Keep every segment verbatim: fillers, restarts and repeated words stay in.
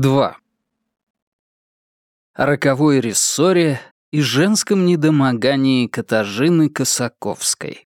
два. О роковой рессоре и женском недомогании Катажины Косаковской.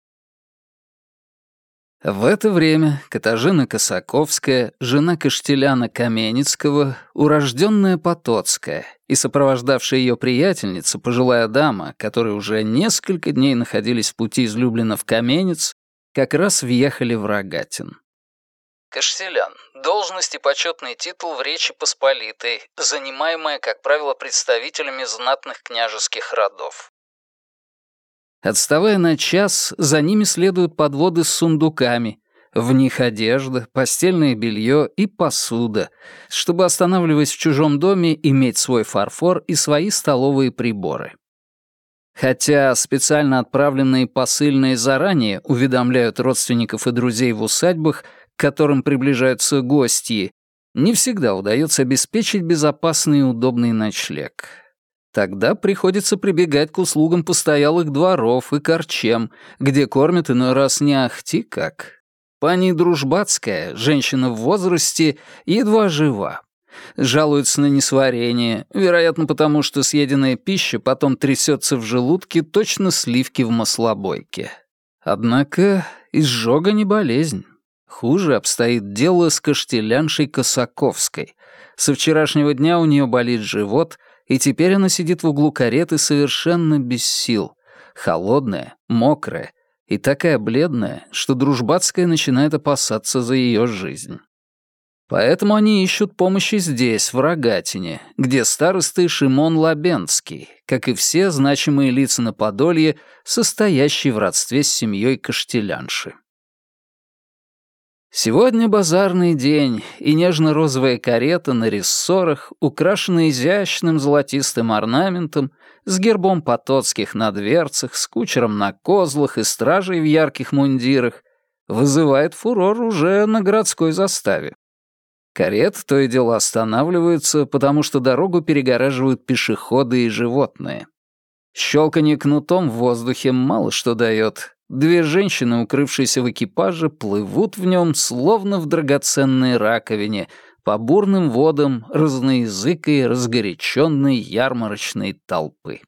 В это время Катажина Косаковская, жена Каштеляна Каменецкого, урожденная Потоцкая, и сопровождавшая ее приятельница, пожилая дама, которые уже несколько дней находились в пути из Люблина в Каменец, как раз въехали в Рогатин. Каштелян — должность и почетный титул в Речи Посполитой, занимаемая, как правило, представителями знатных княжеских родов. Отставая на час, за ними следуют подводы с сундуками. В них одежда, постельное белье и посуда, чтобы, останавливаясь в чужом доме, иметь свой фарфор и свои столовые приборы. Хотя специально отправленные посыльные заранее уведомляют родственников и друзей в усадьбах, к которым приближаются гости, не всегда удается обеспечить безопасный и удобный ночлег. Тогда приходится прибегать к услугам постоялых дворов и корчем, где кормят иной раз не ахти как. Пани Дружбацкая, женщина в возрасте, едва жива. Жалуется на несварение, вероятно, потому что съеденная пища потом трясется в желудке точно сливки в маслобойке. Однако изжога не болезнь. Хуже обстоит дело с Каштеляншей Косаковской. Со вчерашнего дня у нее болит живот, и теперь она сидит в углу кареты совершенно без сил, холодная, мокрая и такая бледная, что Дружбацкая начинает опасаться за ее жизнь. Поэтому они ищут помощи здесь, в Рогатине, где староста Шимон Лабенский, как и все значимые лица на Подолье, состоящие в родстве с семьей Каштелянши. Сегодня базарный день, и нежно-розовая карета на рессорах, украшенная изящным золотистым орнаментом, с гербом Потоцких на дверцах, с кучером на козлах и стражей в ярких мундирах, вызывает фурор уже на городской заставе. Кареты то и дело останавливаются, потому что дорогу перегораживают пешеходы и животные. Щелканье кнутом в воздухе мало что дает. Две женщины, укрывшиеся в экипаже, плывут в нем, словно в драгоценной раковине, по бурным водам разноязыкой, разгоряченной ярмарочной толпы.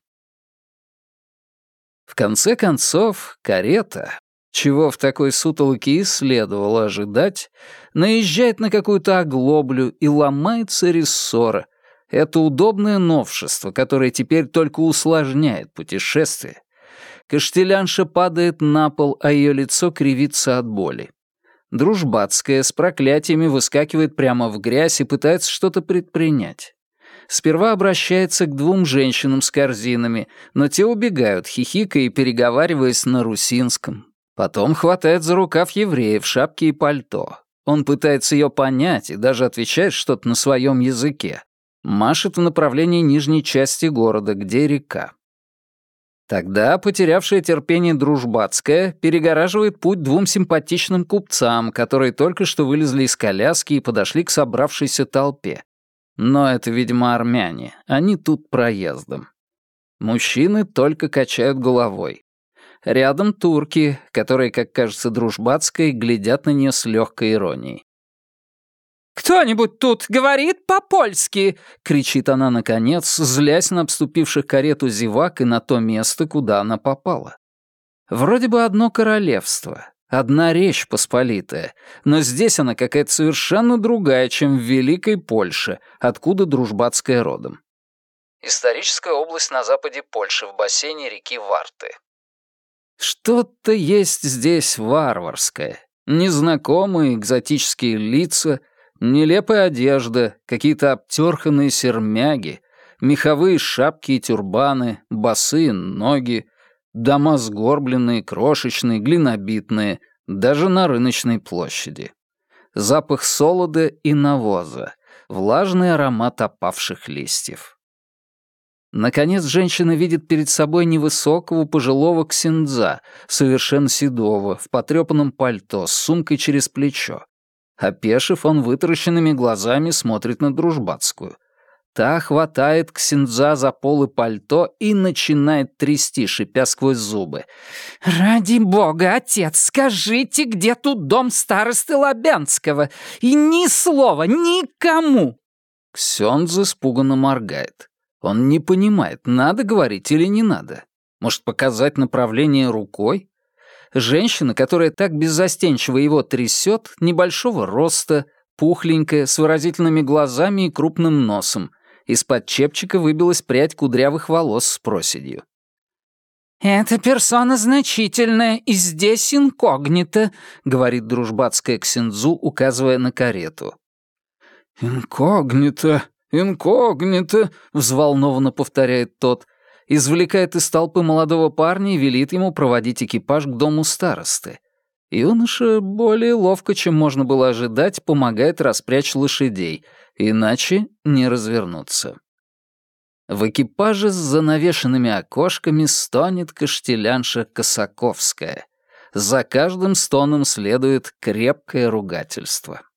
В конце концов, карета, чего в такой сутолоке и следовало ожидать, наезжает на какую-то оглоблю и ломается рессора. Это удобное новшество, которое теперь только усложняет путешествие. Каштелянша падает на пол, а ее лицо кривится от боли. Дружбацкая с проклятиями выскакивает прямо в грязь и пытается что-то предпринять. Сперва обращается к двум женщинам с корзинами, но те убегают, хихикая и переговариваясь на русинском. Потом хватает за рукав еврея в шапке и пальто. Он пытается ее понять и даже отвечает что-то на своем языке. Машет в направлении нижней части города, где река. Тогда потерявшая терпение Дружбацкая перегораживает путь двум симпатичным купцам, которые только что вылезли из коляски и подошли к собравшейся толпе. Но это, видимо, армяне, они тут проездом. Мужчины только качают головой. Рядом турки, которые, как кажется Дружбацкой, глядят на нее с легкой иронией. «Кто-нибудь тут говорит по-польски?» — кричит она наконец, злясь на обступивших карету зевак и на то место, куда она попала. Вроде бы одно королевство, одна Речь Посполитая, но здесь она какая-то совершенно другая, чем в Великой Польше, откуда Дружбацкая родом. Историческая область на западе Польши, в бассейне реки Варты. Что-то есть здесь варварское. Незнакомые экзотические лица — нелепая одежда, какие-то обтерханные сермяги, меховые шапки и тюрбаны, босые ноги, дома сгорбленные, крошечные, глинобитные, даже на рыночной площади. Запах солода и навоза, влажный аромат опавших листьев. Наконец женщина видит перед собой невысокого пожилого ксендза, совершенно седого, в потрепанном пальто, с сумкой через плечо. Опешив, он вытаращенными глазами смотрит на Дружбацкую. Та хватает ксендза за полы пальто и начинает трясти, шипя сквозь зубы. «Ради бога, отец, скажите, где тут дом старосты Лабянского? И ни слова никому!» Ксёндз испуганно моргает. Он не понимает, надо говорить или не надо. Может, показать направление рукой? Женщина, которая так беззастенчиво его трясет, небольшого роста, пухленькая, с выразительными глазами и крупным носом. Из-под чепчика выбилась прядь кудрявых волос с проседью. «Эта персона значительная и здесь инкогнито», — говорит дружбатская Ксиндзу, указывая на карету. «Инкогнито, инкогнито», — взволнованно повторяет тот, извлекает из толпы молодого парня и велит ему проводить экипаж к дому старосты. Юноша более ловко, чем можно было ожидать, помогает распрячь лошадей, иначе не развернуться. В экипаже с занавешенными окошками стонет каштелянша Косаковская. За каждым стоном следует крепкое ругательство.